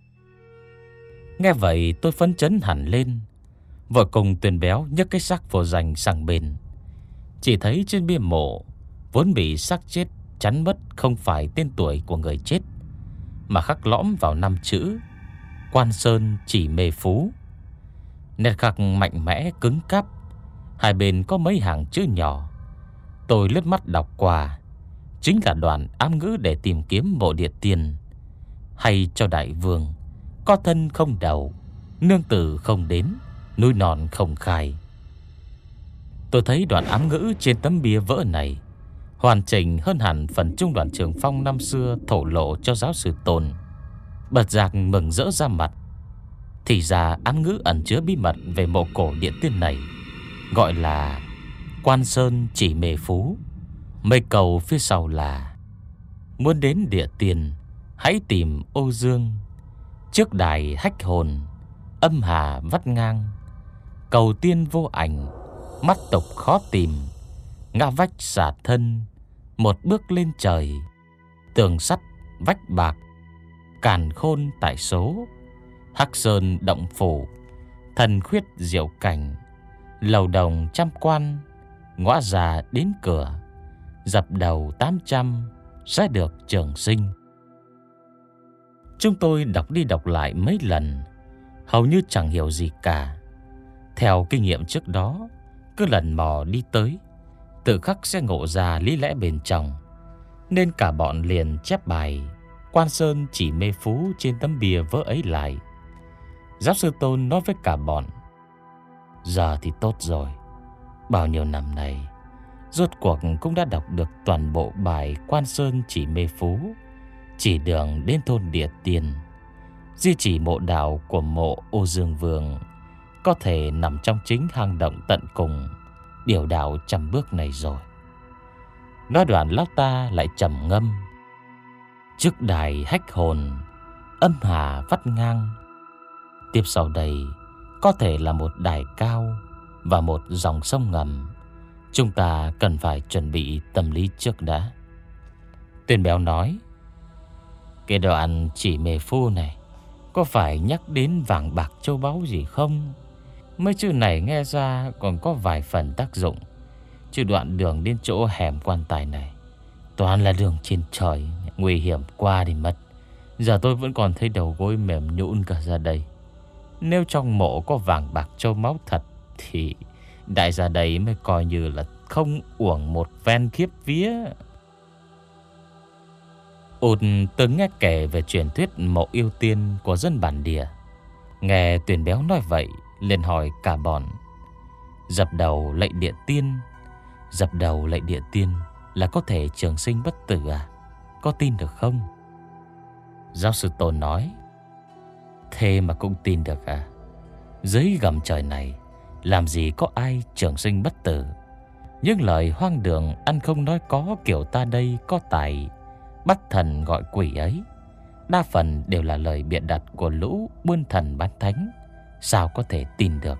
Nghe vậy tôi phấn chấn hẳn lên, vội cùng Tuyền Béo nhấc cái xác vô danh sang bên. Chỉ thấy trên bia mộ vốn bị xác chết chắn mất không phải tên tuổi của người chết, mà khắc lõm vào năm chữ Quan Sơn Chỉ Mê Phú. Nét khắc mạnh mẽ cứng cáp, hai bên có mấy hàng chữ nhỏ. Tôi lướt mắt đọc qua, chính là đoạn ám ngữ để tìm kiếm mộ Địa Tiên. Hay cho đại vương, có thân không đầu, nương tử không đến, núi non không khai. Tôi thấy đoạn ám ngữ trên tấm bia vỡ này hoàn chỉnh hơn hẳn phần trung đoàn trưởng Phong năm xưa thổ lộ cho giáo sư Tôn. Bật giác mừng rỡ ra mặt. Thì ra ám ngữ ẩn chứa bí mật về mộ cổ Địa Tiên này, gọi là Quan Sơn Chỉ Mê Phú. Mấy cầu phía sau là: Muốn đến Địa Tiên, hãy tìm ô dương, trước đài hách hồn, âm hà vắt ngang, cầu tiên vô ảnh, mắt tục khó tìm, ngã vách xả thân, một bước lên trời, tường sắt vách bạc, càn khôn tại số, hắc sơn động phủ, thần khuyết diệu cảnh, lầu đồng trăm quan, ngõ già đến cửa, dập đầu tám trăm sẽ được trường sinh. Chúng tôi đọc đi đọc lại mấy lần, hầu như chẳng hiểu gì cả. Theo kinh nghiệm trước đó, cứ lần mò đi tới, tự khắc sẽ ngộ ra lý lẽ bên trong, nên cả bọn liền chép bài Quan Sơn Chỉ Mê Phú trên tấm bia vỡ ấy lại. Giáo sư Tôn nói với cả bọn: Giờ thì tốt rồi, bao nhiêu năm nay rốt cuộc cũng đã đọc được toàn bộ bài Quan Sơn Chỉ Mê Phú, chỉ đường đến thôn Địa Tiên. Di chỉ mộ đạo của mộ Ô Dương Vương có thể nằm trong chính hang động tận cùng điều đạo trăm bước này rồi. Nói đoạn lão ta lại trầm ngâm: Trước đài hách hồn, âm hà vắt ngang. Tiếp sau đây có thể là một đài cao và một dòng sông ngầm. Chúng ta cần phải chuẩn bị tâm lý trước đã. Tuyền Béo nói: Cái đoạn Chỉ Mê Phú này có phải nhắc đến vàng bạc châu báu gì không? Mấy chữ này nghe ra còn có vài phần tác dụng, chứ đoạn đường đến chỗ hẻm quan tài này toàn là đường trên trời, nguy hiểm qua đi mất. Giờ tôi vẫn còn thấy đầu gối mềm nhũn cả ra đây. Nếu trong mộ có vàng bạc châu báu thật thì đại gia đây mới coi như là không uổng một phen khiếp vía. Ụt từng nghe kể về truyền thuyết mộ yêu tiên của dân bản địa. Nghe Tuyền Béo nói vậy, liền hỏi cả bọn: Dập đầu lạy địa tiên, dập đầu lạy địa tiên là có thể trường sinh bất tử à? Có tin được không? Giáo sư Tôn nói: Thế mà cũng tin được à? Dưới gầm trời này làm gì có ai trường sinh bất tử. Những lời hoang đường ăn không nói có kiểu ta đây có tài bắt thần gọi quỷ ấy, đa phần đều là lời bịa đặt của lũ buôn thần bán thánh, sao có thể tin được.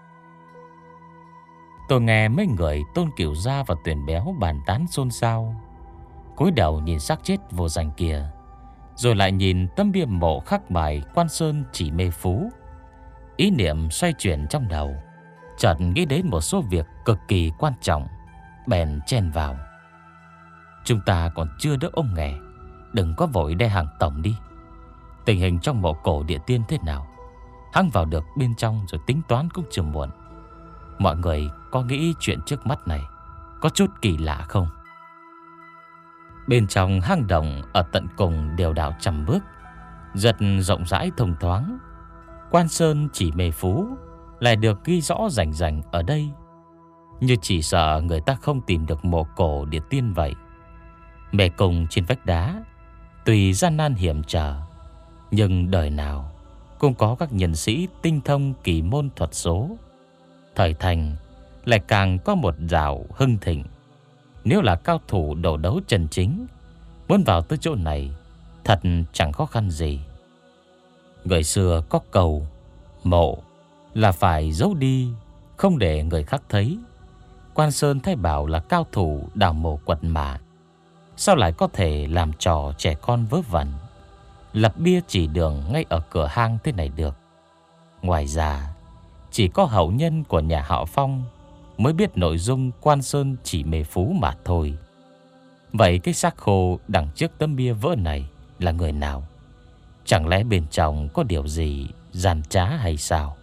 Tôi nghe mấy người Tôn Cửu Gia và Tuyền Béo bàn tán xôn xao, cúi đầu nhìn xác chết vô danh kia, rồi lại nhìn tấm bia mộ khắc bài Quan Sơn Chỉ Mê Phú. Ý niệm xoay chuyển trong đầu, chợt nghĩ đến một số việc cực kỳ quan trọng, bèn chen vào: Chúng ta còn chưa đỡ ông nghè, đừng có vội đe hàng tổng đi. Tình hình trong mộ cổ địa tiên thế nào, hăng vào được bên trong rồi tính toán cũng chưa muộn. Mọi người có nghĩ chuyện trước mắt này có chút kỳ lạ không? Bên trong hang động ở tận cùng đều đảo trăm bước, rất rộng rãi thông thoáng. Quan Sơn Chỉ Mê Phú lại được ghi rõ rành rành ở đây, như chỉ sợ người ta không tìm được mộ cổ địa tiên vậy. Mê cung trên vách đá tuy gian nan hiểm trở, nhưng đời nào cũng có các nhân sĩ tinh thông kỳ môn thuật số. Thời thành lại càng có một dạo hưng thịnh. Nếu là cao thủ đấu đấu chân chính, muốn vào tới chỗ này thật chẳng khó khăn gì. Người xưa có câu: mộ là phải giấu đi, không để người khác thấy. Quan Sơn Thái Bảo là cao thủ đào mộ quật mả, sao lại có thể làm trò trẻ con vớ vẩn, lập bia chỉ đường ngay ở cửa hang thế này được? Ngoài ra, chỉ có hậu nhân của nhà họ Phong mới biết nội dung Quan Sơn Chỉ Mê Phú mà thôi. Vậy cái xác khô đằng trước tấm bia vỡ này là người nào? Chẳng lẽ bên trong có điều gì gian trá hay sao?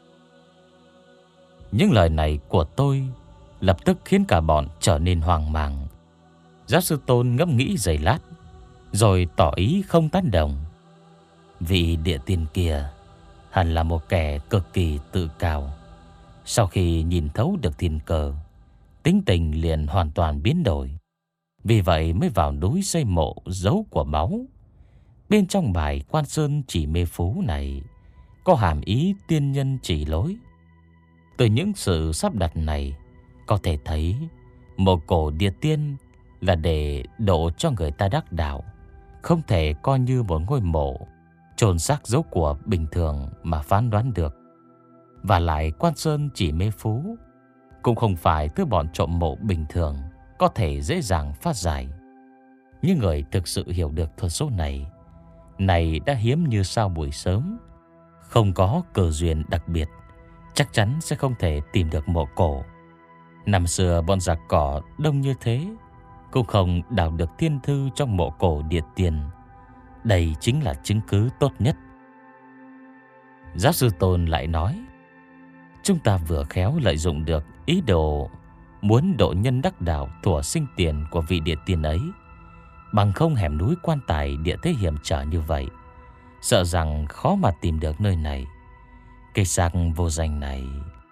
Những lời này của tôi lập tức khiến cả bọn trở nên hoang mang. Giáo sư Tôn ngẫm nghĩ giây lát, rồi tỏ ý không tán đồng. Vị địa tiên kia hẳn là một kẻ cực kỳ tự cao. Sau khi nhìn thấu được thiên cơ, tính tình liền hoàn toàn biến đổi. Vì vậy mới vào núi xây mộ giấu của báu. Bên trong bài Quan Sơn Chỉ Mê Phú này có hàm ý tiên nhân chỉ lối. Từ những sự sắp đặt này có thể thấy mộ cổ địa tiên là để độ cho người ta đắc đạo, không thể coi như một ngôi mộ chôn xác giấu của bình thường mà phán đoán được. Và lại Quan Sơn Chỉ Mê Phú cũng không phải thứ bọn trộm mộ bình thường có thể dễ dàng phát giải. Những người thực sự hiểu được thuật số này này đã hiếm như sao buổi sớm. Không có cơ duyên đặc biệt, chắc chắn sẽ không thể tìm được mộ cổ. Năm xưa bọn giặc cỏ đông như thế cũng không đào được thiên thư trong mộ cổ địa tiên. Đây chính là chứng cứ tốt nhất. Giáo sư Tôn lại nói: Chúng ta vừa khéo lợi dụng được ý đồ muốn độ nhân đắc đạo thuở sinh tiền của vị địa tiên ấy. Bằng không hẻm núi quan tài địa thế hiểm trở như vậy, sợ rằng khó mà tìm được nơi này. Cây xác vô danh này.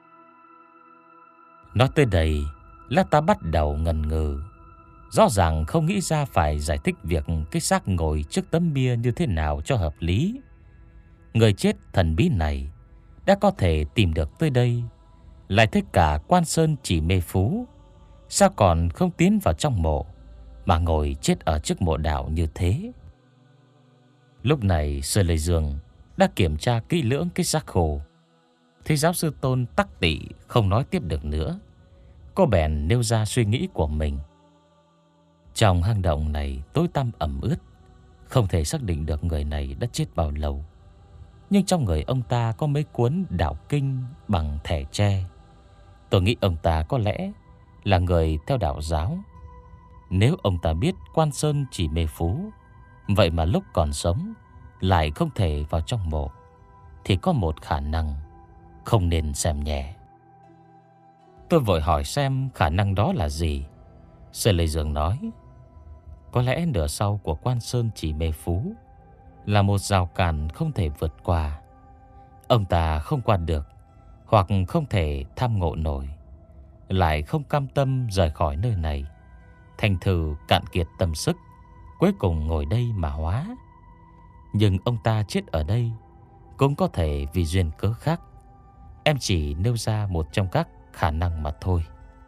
Nói tới đây, là ta bắt đầu ngần ngừ. Rõ ràng không nghĩ ra phải giải thích việc cái xác ngồi trước tấm bia như thế nào cho hợp lý. Người chết thần bí này đã có thể tìm được tới đây, lại thấy cả Quan Sơn Chỉ Mê Phú, sao còn không tiến vào trong mộ mà ngồi chết ở trước mộ đạo như thế? Lúc này Sở Lệ Dương đã kiểm tra kỹ lưỡng cái xác khô. Thấy giáo sư Tôn tắc tị không nói tiếp được nữa, cô bèn nêu ra suy nghĩ của mình. Trong hang động này tối tăm ẩm ướt, không thể xác định được người này đã chết bao lâu. Nhưng trong người ông ta có mấy cuốn đạo kinh bằng thẻ tre. Tôi nghĩ ông ta có lẽ là người theo đạo giáo. Nếu ông ta biết Quan Sơn Chỉ Mê Phú, vậy mà lúc còn sống lại không thể vào trong mộ, thì có một khả năng không nên xem nhẹ. Tôi vội hỏi xem khả năng đó là gì. Sở Lệ Dương nói: Có lẽ nửa sau của Quan Sơn Chỉ Mê Phú là một rào cản không thể vượt qua. Ông ta không qua được, hoặc không thể tham ngộ nổi, lại không cam tâm rời khỏi nơi này, thành thử cạn kiệt tâm sức, cuối cùng ngồi đây mà hóa. Nhưng ông ta chết ở đây cũng có thể vì duyên cớ khác. Em chỉ nêu ra một trong các khả năng mà thôi.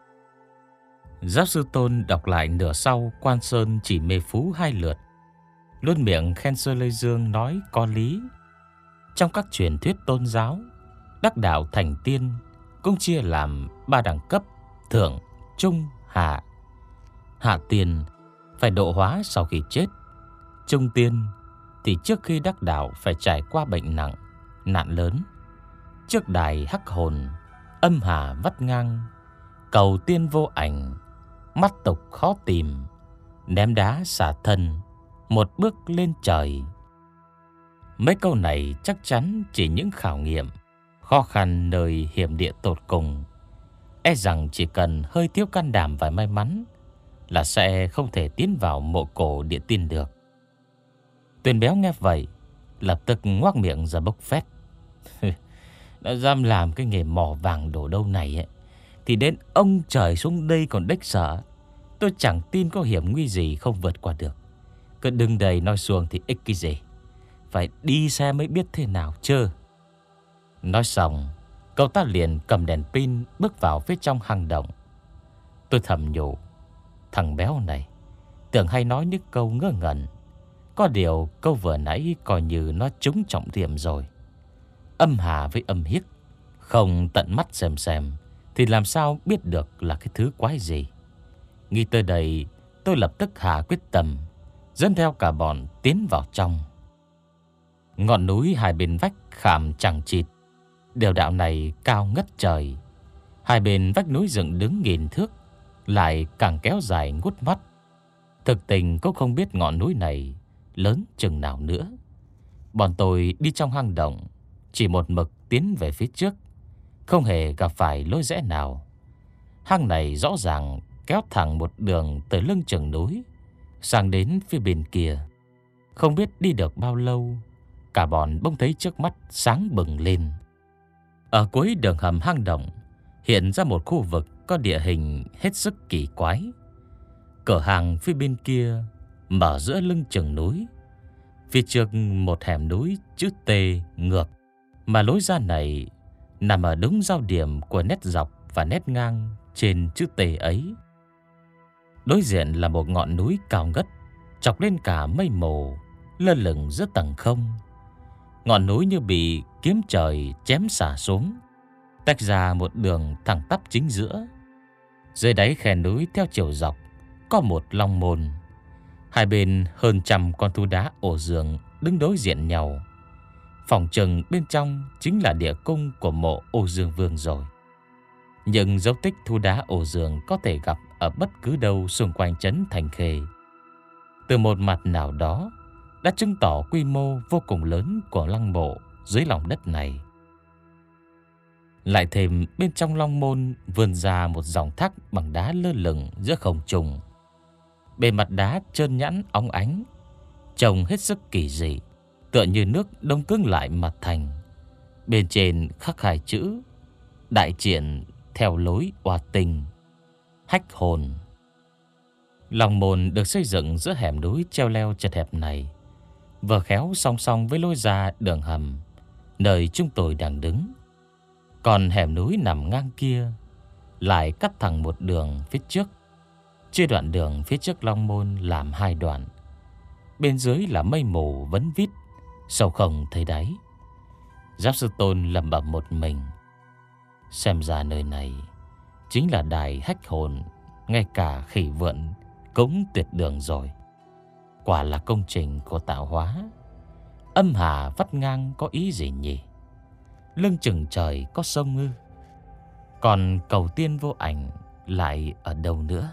Giáo sư Tôn đọc lại nửa sau, Quan Sơn chỉ mê phú hai lượt, luôn miệng khen Sơ Lê Dương nói có lý. Trong các truyền thuyết tôn giáo, đắc đạo thành tiên cũng chia làm ba đẳng cấp: thượng, trung, hạ. Hạ tiên phải độ hóa sau khi chết. Trung tiên thì trước khi đắc đạo phải trải qua bệnh nặng, nạn lớn, trước đài hắc hồn, âm hà vắt ngang, cầu tiên vô ảnh, mắt tục khó tìm, ném đá xả thân, một bước lên trời. Mấy câu này chắc chắn chỉ những khảo nghiệm khó khăn nơi hiểm địa tột cùng. E rằng chỉ cần hơi thiếu can đảm và may mắn là sẽ không thể tiến vào mộ cổ địa tiên được. Tuyền Béo nghe vậy lập tức ngoác miệng ra bốc phét. Đã dám làm cái nghề mỏ vàng đổ đâu này ấy, thì đến ông trời xuống đây còn đếch sợ. Tôi chẳng tin có hiểm nguy gì không vượt qua được. Cứ đừng đầy nói xuồng thì ích cái gì, phải đi xe mới biết thế nào chứ. Nói xong, cậu ta liền cầm đèn pin bước vào phía trong hang động. Tôi thầm nhủ, thằng béo này tưởng hay nói những câu ngớ ngẩn. Có điều câu vừa nãy coi như nó trúng trọng điểm rồi. Âm hà với âm hiếc, không tận mắt xem xem thì làm sao biết được là cái thứ quái gì. Nghĩ tới đây, tôi lập tức hạ quyết tâm dẫn theo cả bọn tiến vào trong. Ngọn núi hai bên vách khảm chằng chịt, đèo đạo này cao ngất trời. Hai bên vách núi dựng đứng nghìn thước, lại càng kéo dài ngút mắt. Thực tình cũng không biết ngọn núi này lớn chừng nào nữa. Bọn tôi đi trong hang động, chỉ một mực tiến về phía trước, không hề gặp phải lối rẽ nào. Hang này rõ ràng kéo thẳng một đường từ lưng chừng núi sang đến phía bên kia. Không biết đi được bao lâu, cả bọn bỗng thấy trước mắt sáng bừng lên. Ở cuối đường hầm hang động hiện ra một khu vực có địa hình hết sức kỳ quái. Cửa hàng phía bên kia mở giữa lưng chừng núi. Phía trước một hẻm núi chữ T ngược, mà lối ra này nằm ở đúng giao điểm của nét dọc và nét ngang trên chữ T ấy. Đối diện là một ngọn núi cao ngất, chọc lên cả mây mù, lơ lửng giữa tầng không. Ngọn núi như bị kiếm trời chém xả xuống, tách ra một đường thẳng tắp chính giữa. Dưới đáy khe núi theo chiều dọc có một long môn. Hai bên hơn trăm con thú đá ổ giường đứng đối diện nhau. Phòng chừng bên trong chính là địa cung của mộ Ô Dương Vương rồi. Nhưng dấu tích thú đá ổ giường có thể gặp ở bất cứ đâu xung quanh trấn Thành Khê. Từ một mặt nào đó đã chứng tỏ quy mô vô cùng lớn của lăng mộ dưới lòng đất này. Lại thêm bên trong long môn vươn ra một dòng thác bằng đá lơ lửng giữa không trung. Bề mặt đá trơn nhẵn óng ánh, trông hết sức kỳ dị, tựa như nước đông cứng lại mà thành. Bên trên khắc hai chữ đại triển theo lối oa tình, hách hồn. Long môn được xây dựng giữa hẻm núi treo leo chật hẹp này, vừa khéo song song với lối ra đường hầm nơi chúng tôi đang đứng. Còn hẻm núi nằm ngang kia lại cắt thẳng một đường phía trước, chia đoạn đường phía trước long môn làm hai đoạn. Bên dưới là mây mù vấn vít, sâu không thấy đáy. Giáp sư Tôn lẩm bẩm một mình. Xem ra nơi này chính là đài hách hồn, ngay cả khỉ vượn cũng tuyệt đường rồi. Quả là công trình của tạo hóa. Âm hà vắt ngang có ý gì nhỉ? Lưng chừng trời có sông ư? Còn cầu tiên vô ảnh lại ở đâu nữa?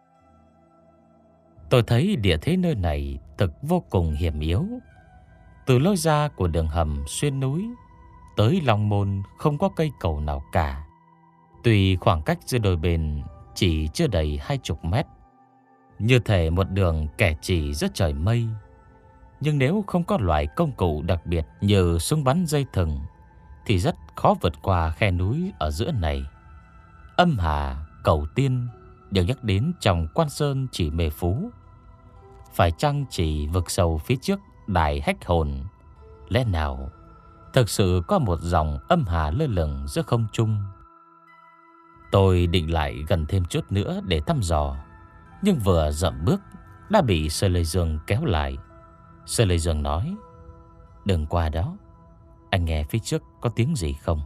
Tôi thấy địa thế nơi này thực vô cùng hiểm yếu. Từ lối ra của đường hầm xuyên núi tới long môn không có cây cầu nào cả. Tuy khoảng cách giữa đôi bên chỉ chưa đầy hai chục mét, như thể một đường kẻ chỉ giữa trời mây. Nhưng nếu không có loại công cụ đặc biệt như súng bắn dây thừng thì rất khó vượt qua khe núi ở giữa này. Âm Hà, Cầu Tiên đều nhắc đến trong Quan Sơn Chỉ Mê Phú. Phải chăng chỉ vực sâu phía trước Đài Hách Hồn, lẽ nào thực sự có một dòng âm hà lơ lửng giữa không trung? Tôi định lại gần thêm chút nữa để thăm dò, nhưng vừa dậm bước đã bị Sơ Lê Dương kéo lại. Sơ Lê Dương nói: "Đừng qua đó, anh nghe phía trước có tiếng gì không?"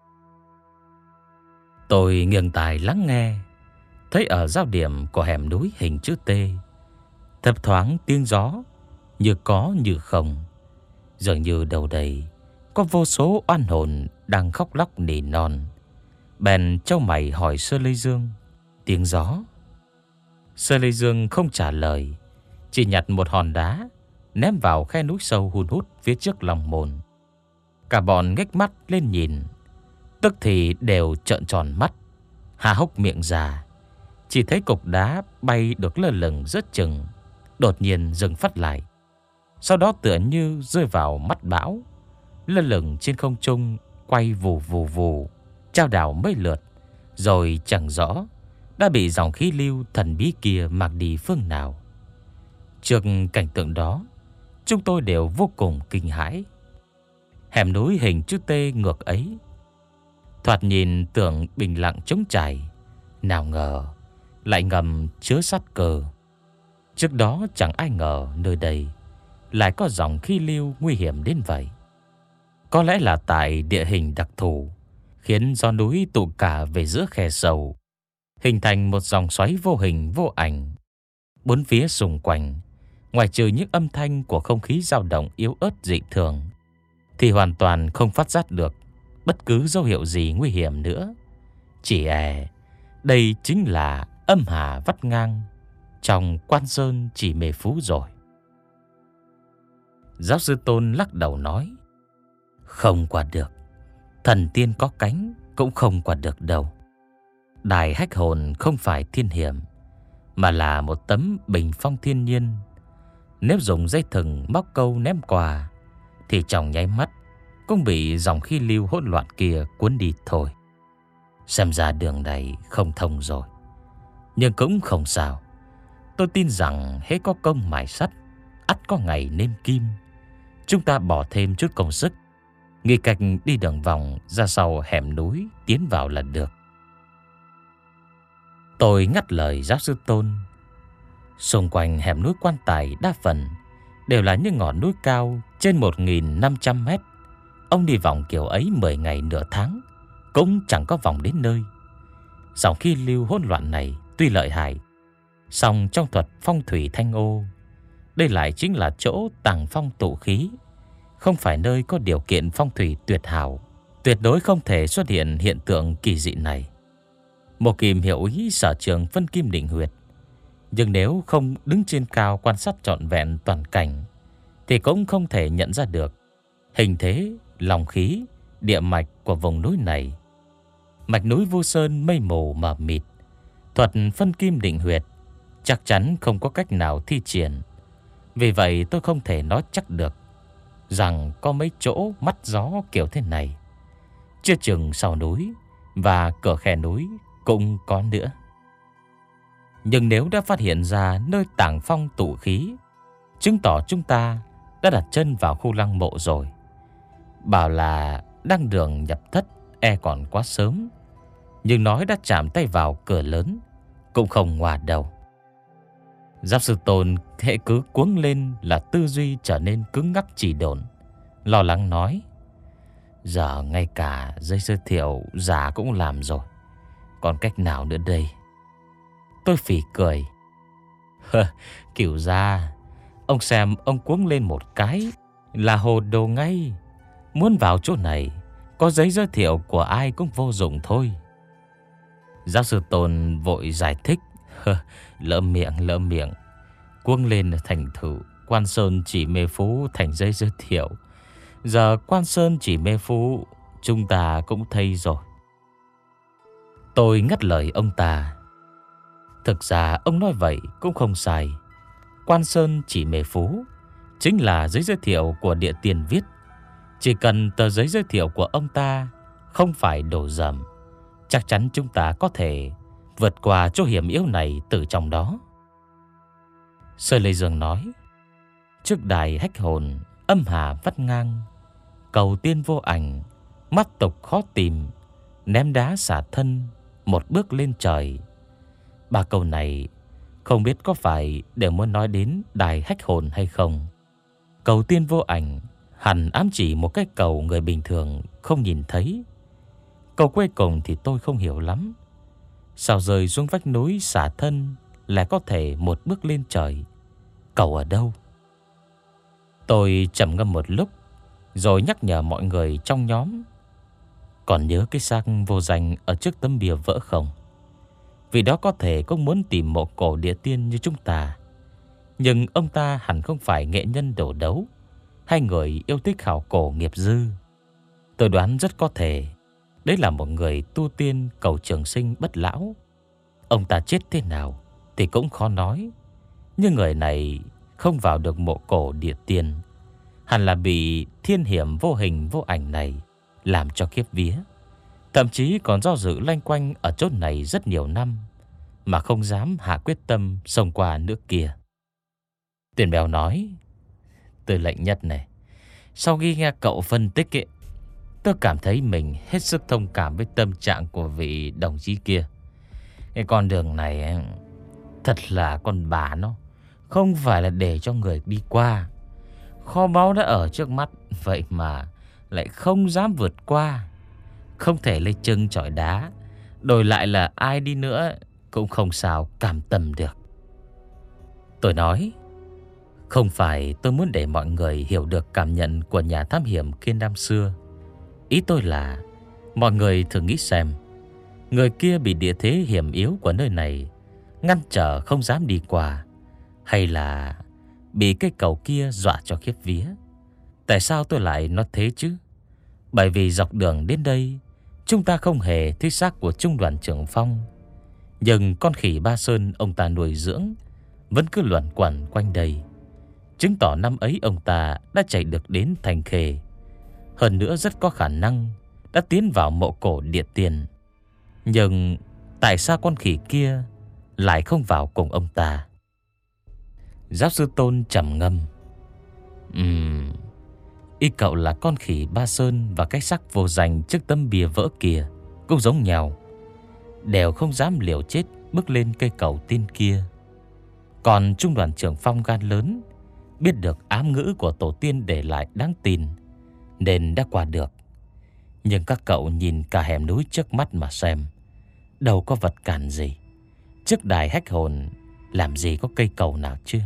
Tôi nghiêng tai lắng nghe, thấy ở giao điểm của hẻm núi hình chữ T, thấp thoáng tiếng gió như có như không, dường như đầu đây có vô số oan hồn đang khóc lóc nỉ non. Bèn chau mày hỏi Sơ Lê Dương: "Tiếng gió?" Sơ Lê Dương không trả lời, chỉ nhặt một hòn đá ném vào khe núi sâu hun hút phía trước lòng môn. Cả bọn ngếch mắt lên nhìn, tức thì đều trợn tròn mắt, há hốc miệng ra. Chỉ thấy cục đá bay được lơ lửng giữa chừng, đột nhiên dừng phát lại, sau đó tựa như rơi vào mắt bão, lơ lửng trên không trung, quay vù vù vù, chao đảo mấy lượt, rồi chẳng rõ đã bị dòng khí lưu thần bí kia mang đi phương nào. Trước cảnh tượng đó, chúng tôi đều vô cùng kinh hãi. Hẻm núi hình chữ T ngược ấy, thoạt nhìn tưởng bình lặng trống trải, nào ngờ lại ngầm chứa sát cơ. Trước đó chẳng ai ngờ nơi đây lại có dòng khí lưu nguy hiểm đến vậy. Có lẽ là tại địa hình đặc thù, khiến gió núi tụ cả về giữa khe sâu, hình thành một dòng xoáy vô hình vô ảnh. Bốn phía xung quanh, ngoài trừ những âm thanh của không khí dao động yếu ớt dị thường, thì hoàn toàn không phát giác được bất cứ dấu hiệu gì nguy hiểm nữa. Chỉ e đây chính là âm hà vắt ngang trong Quan Sơn Chỉ Mê Phú rồi. Giáo sư Tôn lắc đầu nói: "Không qua được, thần tiên có cánh cũng không qua được đâu. Đài Hách Hồn không phải thiên hiểm, mà là một tấm bình phong thiên nhiên. Nếu dùng dây thừng móc câu ném qua, thì trong nháy mắt cũng bị dòng khí lưu hỗn loạn kia cuốn đi thôi. Xem ra đường này không thông rồi. Nhưng cũng không sao. Tôi tin rằng hễ có công mài sắt, ắt có ngày nên kim. Chúng ta bỏ thêm chút công sức, nghĩ cách đi đường vòng ra sau hẻm núi tiến vào là được." Tôi ngắt lời giáo sư Tôn. Xung quanh hẻm núi Quan Tài đa phần đều là những ngọn núi cao trên một nghìn năm trăm mét. Ông đi vòng kiểu ấy mười ngày nửa tháng cũng chẳng có vòng đến nơi. Dòng khí lưu hỗn loạn này tuy lợi hại, song trong thuật phong thủy thanh ô, đây lại chính là chỗ tàng phong tụ khí, không phải nơi có điều kiện phong thủy tuyệt hảo. Tuyệt đối không thể xuất hiện hiện tượng kỳ dị này. Một Kim hiểu ý sở trường phân kim định huyệt, nhưng nếu không đứng trên cao quan sát trọn vẹn toàn cảnh, thì cũng không thể nhận ra được hình thế, lòng khí, địa mạch của vùng núi này. Mạch núi Vu Sơn mây mù mờ mịt, thuật phân kim định huyệt chắc chắn không có cách nào thi triển. Vì vậy tôi không thể nói chắc được rằng có mấy chỗ mắt gió kiểu thế này. Chưa chừng sau núi và cửa khe núi cũng có nữa. Nhưng nếu đã phát hiện ra nơi tàng phong tụ khí, chứng tỏ chúng ta đã đặt chân vào khu lăng mộ rồi. Bảo là đăng đường nhập thất e còn quá sớm, nhưng nói đã chạm tay vào cửa lớn cũng không ngoa đâu. Giáo sư Tôn hệ cứ cuống lên là tư duy trở nên cứng ngắc chỉ độn, lo lắng nói: "Giờ ngay cả giấy giới thiệu giả cũng làm rồi, còn cách nào nữa đây?" Tôi phì cười. "Kiểu ra, ông xem ông cuống lên một cái là hồ đồ ngay. Muốn vào chỗ này, có giấy giới thiệu của ai cũng vô dụng thôi." Giáo sư Tôn vội giải thích: "Lỡ miệng, lỡ miệng. Cuống lên thành thử Quan Sơn Chỉ Mê Phú thành giấy giới thiệu. Giờ Quan Sơn Chỉ Mê Phú chúng ta cũng thấy rồi." Tôi ngắt lời ông ta. Thực ra ông nói vậy cũng không sai. Quan Sơn Chỉ Mê Phú chính là giấy giới thiệu của địa tiền viết. Chỉ cần tờ giấy giới thiệu của ông ta không phải đổ dầm, chắc chắn chúng ta có thể vượt qua chỗ hiểm yếu này từ trong đó. Sơ Lê Dương nói. Trước đài hách hồn, âm hà vắt ngang, cầu tiên vô ảnh, mắt tục khó tìm, ném đá xả thân, một bước lên trời. Ba câu này không biết có phải đều muốn nói đến đài hách hồn hay không. Cầu tiên vô ảnh hẳn ám chỉ một cái cầu người bình thường không nhìn thấy. Cầu cuối cùng thì tôi không hiểu lắm. Sao rơi xuống vách núi xả thân lại có thể một bước lên trời? Cầu ở đâu? Tôi trầm ngâm một lúc rồi nhắc nhở mọi người trong nhóm. Còn nhớ cái xác vô danh ở trước tấm bia vỡ không? Vì đó có thể cũng muốn tìm mộ cổ địa tiên như chúng ta. Nhưng ông ta hẳn không phải nghệ nhân đổ đấu hay người yêu thích khảo cổ nghiệp dư. Tôi đoán rất có thể đấy là một người tu tiên cầu trường sinh bất lão. Ông ta chết thế nào thì cũng khó nói. Nhưng người này không vào được mộ cổ địa tiên, hẳn là bị thiên hiểm vô hình vô ảnh này làm cho khiếp vía. Thậm chí còn do dự loanh quanh ở chốt này rất nhiều năm mà không dám hạ quyết tâm xông qua nước kia. Tuyển Bèo nói. Tư lệnh Nhất này, sau khi nghe cậu phân tích ấy, tôi cảm thấy mình hết sức thông cảm với tâm trạng của vị đồng chí kia. Cái con đường này ấy, thật là con bà nó không phải là để cho người đi qua. Kho báu đã ở trước mắt, vậy mà lại không dám vượt qua. Không thể lấy chân chọi đá, đổi lại là ai đi nữa cũng không sao cam tâm được. Tôi nói, không phải tôi muốn để mọi người hiểu được cảm nhận của nhà thám hiểm kia năm xưa. Ý tôi là mọi người thử nghĩ xem, người kia bị địa thế hiểm yếu của nơi này ngăn trở không dám đi qua, hay là bị cái cầu kia dọa cho khiếp vía. Tại sao tôi lại nói thế chứ? Bởi vì dọc đường đến đây chúng ta không hề thấy xác của trung đoàn trưởng Phong, nhưng con khỉ Ba Sơn ông ta nuôi dưỡng vẫn cứ luẩn quẩn quanh đây, chứng tỏ năm ấy ông ta đã chạy được đến Thành Khê. Hơn nữa rất có khả năng đã tiến vào mộ cổ địa tiên. Nhưng tại sao con khỉ kia lại không vào cùng ông ta? Giáo sư Tôn trầm ngâm. Ừm, ý cậu là con khỉ Ba Sơn và cái xác vô danh trước tấm bia vỡ kia cũng giống nhau, đều không dám liều chết bước lên cây cầu tiên kia. Còn trung đoàn trưởng Phong gan lớn, biết được ám ngữ của tổ tiên để lại đáng tin, nên đã qua được. Nhưng các cậu nhìn cả hẻm núi trước mắt mà xem, đâu có vật cản gì. Trước đài hách hồn làm gì có cây cầu nào chứ?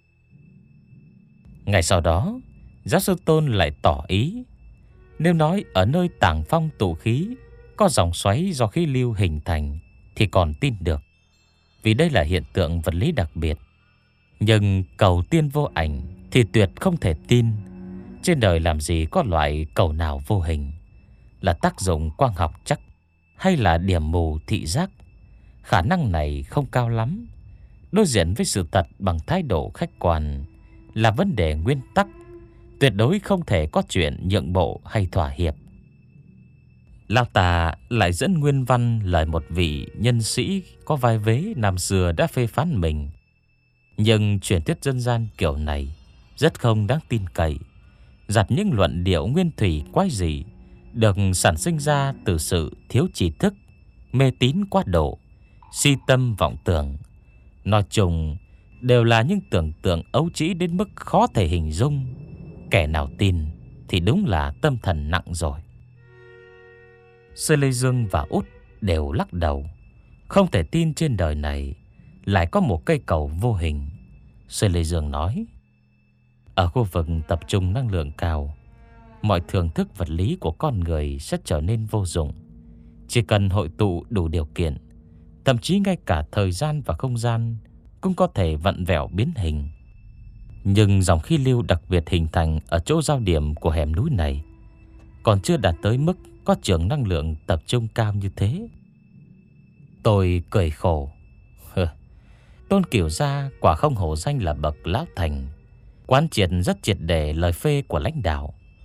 Ngày sau đó, giáo sư Tôn lại tỏ ý, nếu nói ở nơi tàng phong tụ khí có dòng xoáy do khí lưu hình thành thì còn tin được, vì đây là hiện tượng vật lý đặc biệt. Nhưng cầu tiên vô ảnh thì tuyệt không thể tin. Trên đời làm gì có loại cầu nào vô hình? Là tác dụng quang học chắc, hay là điểm mù thị giác? Khả năng này không cao lắm. Đối diện với sự thật bằng thái độ khách quan là vấn đề nguyên tắc, tuyệt đối không thể có chuyện nhượng bộ hay thỏa hiệp. Lão ta lại dẫn nguyên văn lời một vị nhân sĩ có vai vế năm xưa đã phê phán mình. Nhưng truyền thuyết dân gian kiểu này rất không đáng tin cậy, giặt những luận điệu nguyên thủy quái dị, được sản sinh ra từ sự thiếu tri thức, mê tín quá độ, si tâm vọng tưởng. Nói chung đều là những tưởng tượng ấu trĩ đến mức khó thể hình dung. Kẻ nào tin thì đúng là tâm thần nặng rồi. Sơ Lê Dương và Út đều lắc đầu, không thể tin trên đời này lại có một cây cầu vô hình. Sơ Lê Dương nói, ở khu vực tập trung năng lượng cao, mọi thưởng thức vật lý của con người sẽ trở nên vô dụng. Chỉ cần hội tụ đủ điều kiện, thậm chí ngay cả thời gian và không gian cũng có thể vặn vẹo biến hình. Nhưng dòng khí lưu đặc biệt hình thành ở chỗ giao điểm của hẻm núi này còn chưa đạt tới mức có trường năng lượng tập trung cao như thế. Tôi cười khổ. Tôn Cửu Gia quả không hổ danh là bậc lão thành, quán triệt rất triệt để lời phê của lãnh đạo.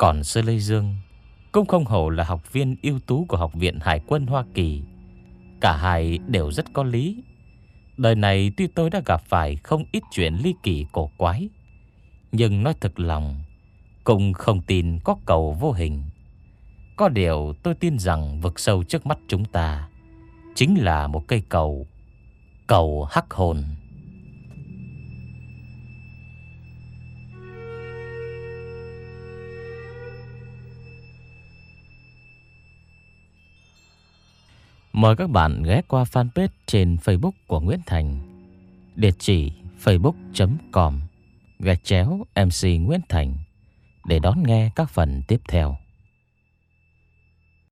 Còn Sơ Lê Dương cũng không hổ là học viên ưu tú của Học viện Hải quân Hoa Kỳ. Cả hai đều rất có lý. Đời này tuy tôi đã gặp phải không ít chuyện ly kỳ cổ quái, nhưng nói thật lòng cũng không tin có cầu vô hình. Có điều tôi tin rằng vực sâu trước mắt chúng ta chính là một cây cầu, cầu hắc hồn. Mời các bạn ghé qua fanpage trên Facebook của Nguyễn Thành, địa chỉ facebook.com gạch chéo MC Nguyễn Thành để đón nghe các phần tiếp theo.